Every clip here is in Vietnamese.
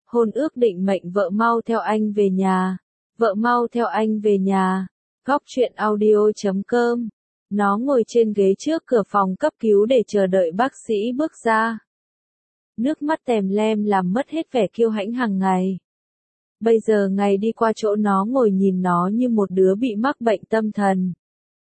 Hôn ước định mệnh vợ mau theo anh về nhà. Vợ mau theo anh về nhà. Góc truyện audio.com. Nó ngồi trên ghế trước cửa phòng cấp cứu để chờ đợi bác sĩ bước ra. Nước mắt tèm lem làm mất hết vẻ kiêu hãnh hàng ngày. Bây giờ ngày đi qua chỗ nó ngồi nhìn nó như một đứa bị mắc bệnh tâm thần.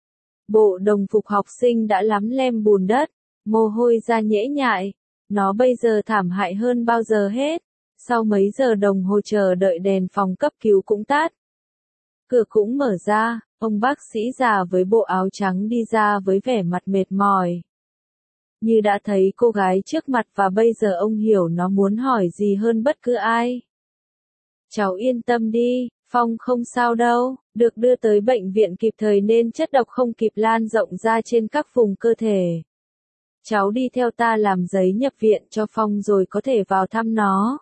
Bộ đồng phục học sinh đã lắm lem bùn đất, mồ hôi ra nhễ nhại. Nó bây giờ thảm hại hơn bao giờ hết. Sau mấy giờ đồng hồ chờ đợi đèn phòng cấp cứu cũng tắt. Cửa cũng mở ra, ông bác sĩ già với bộ áo trắng đi ra với vẻ mặt mệt mỏi. Như đã thấy cô gái trước mặt và bây giờ ông hiểu nó muốn hỏi gì hơn bất cứ ai. Cháu yên tâm đi, Phong không sao đâu, được đưa tới bệnh viện kịp thời nên chất độc không kịp lan rộng ra trên các vùng cơ thể. Cháu đi theo ta làm giấy nhập viện cho Phong rồi có thể vào thăm nó.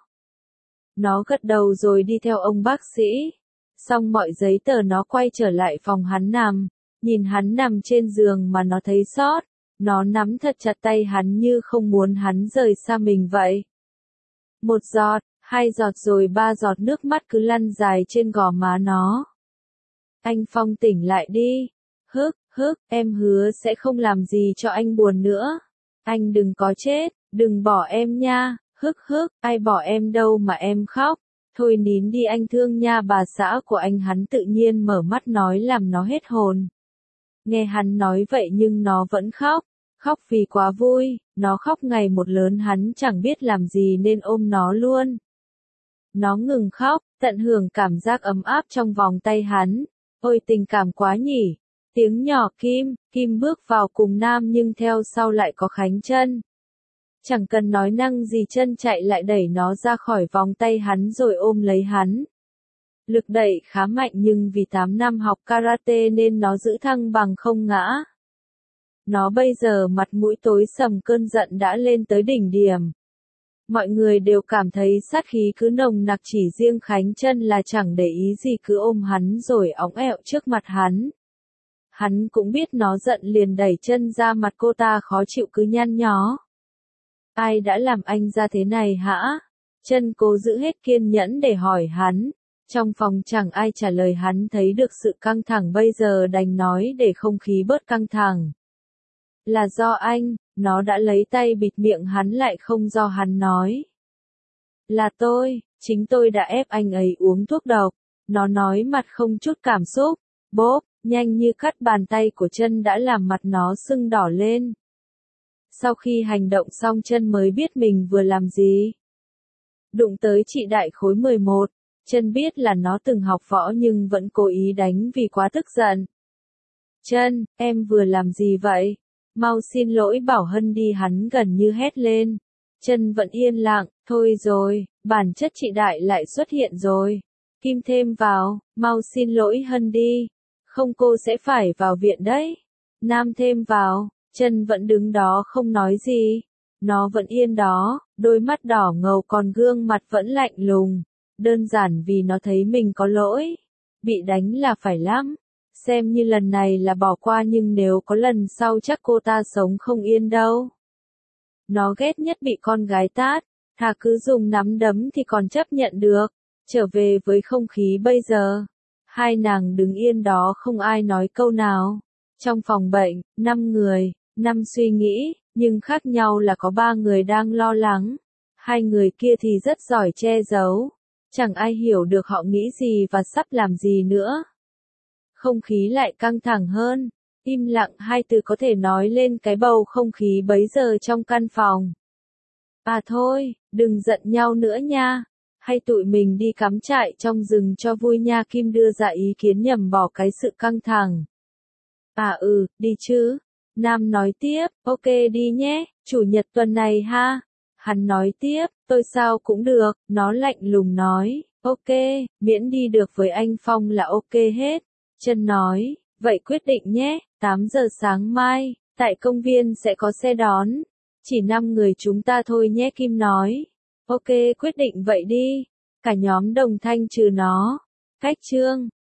Nó gật đầu rồi đi theo ông bác sĩ. Xong mọi giấy tờ nó quay trở lại phòng hắn nằm. Nhìn hắn nằm trên giường mà nó thấy xót. Nó nắm thật chặt tay hắn như không muốn hắn rời xa mình vậy. Một giọt, hai giọt rồi ba giọt nước mắt cứ lăn dài trên gò má nó. Anh Phong tỉnh lại đi. Hức, em hứa sẽ không làm gì cho anh buồn nữa. Anh đừng có chết, đừng bỏ em nha. Hức, ai bỏ em đâu mà em khóc. Thôi nín đi anh thương nha bà xã của anh. Hắn tự nhiên mở mắt nói làm nó hết hồn. Nghe hắn nói vậy nhưng nó vẫn khóc. Khóc vì quá vui, nó khóc ngày một lớn hắn chẳng biết làm gì nên ôm nó luôn. Nó ngừng khóc, tận hưởng cảm giác ấm áp trong vòng tay hắn. Ôi tình cảm quá nhỉ. Tiếng nhỏ Kim bước vào cùng Nam nhưng theo sau lại có Khánh Trân. Chẳng cần nói năng gì Trân chạy lại đẩy nó ra khỏi vòng tay hắn rồi ôm lấy hắn. Lực đẩy khá mạnh nhưng vì 8 năm học karate nên nó giữ thăng bằng không ngã. Nó bây giờ mặt mũi tối sầm cơn giận đã lên tới đỉnh điểm. Mọi người đều cảm thấy sát khí cứ nồng nặc chỉ riêng Khánh Trân là chẳng để ý gì cứ ôm hắn rồi óng ẹo trước mặt hắn. Hắn cũng biết nó giận liền đẩy chân ra mặt cô ta khó chịu cứ nhăn nhó. Ai đã làm anh ra thế này hả? Trân cố giữ hết kiên nhẫn để hỏi hắn. Trong phòng chẳng ai trả lời hắn thấy được sự căng thẳng bây giờ đành nói để không khí bớt căng thẳng. Là do anh, nó đã lấy tay bịt miệng hắn lại không do hắn nói. Là chính tôi đã ép anh ấy uống thuốc độc. Nó nói mặt không chút cảm xúc. Bốp, nhanh như cắt bàn tay của Trân đã làm mặt nó sưng đỏ lên. Sau khi hành động xong Trân mới biết mình vừa làm gì. Đụng tới chị đại khối 11, Trân biết là nó từng học võ nhưng vẫn cố ý đánh vì quá tức giận. Trân, em vừa làm gì vậy? Mau xin lỗi bảo Hân đi hắn gần như hét lên. Trân vẫn yên lặng, thôi rồi, bản chất chị đại lại xuất hiện rồi. Kim thêm vào, mau xin lỗi Hân đi. Không cô sẽ phải vào viện đấy. Nam thêm vào. Trân vẫn đứng đó không nói gì. Nó vẫn yên đó, đôi mắt đỏ ngầu còn gương mặt vẫn lạnh lùng. Đơn giản vì nó thấy mình có lỗi. Bị đánh là phải lắm. Xem như lần này là bỏ qua nhưng nếu có lần sau chắc cô ta sống không yên đâu. Nó ghét nhất bị con gái tát. Thà cứ dùng nắm đấm thì còn chấp nhận được. Trở về với không khí bây giờ. Hai nàng đứng yên đó không ai nói câu nào. Trong phòng bệnh, 5 người. 5 suy nghĩ, nhưng khác nhau là có 3 người đang lo lắng. 2 người kia thì rất giỏi che giấu. Chẳng ai hiểu được họ nghĩ gì và sắp làm gì nữa. Không khí lại căng thẳng hơn. Im lặng 2 từ có thể nói lên cái bầu không khí bấy giờ trong căn phòng. À thôi, đừng giận nhau nữa nha. Hay tụi mình đi cắm trại trong rừng cho vui nha. Kim đưa ra ý kiến nhằm bỏ cái sự căng thẳng. À đi chứ. Nam nói tiếp, ok đi nhé, chủ nhật tuần này ha. Hắn nói tiếp, tôi sao cũng được, nó lạnh lùng nói, ok, miễn đi được với anh Phong là ok hết. Trân nói, vậy quyết định nhé, 8 giờ sáng mai, tại công viên sẽ có xe đón. Chỉ 5 người chúng ta thôi nhé Kim nói. Ok quyết định vậy đi. Cả nhóm đồng thanh trừ nó. Cách chương.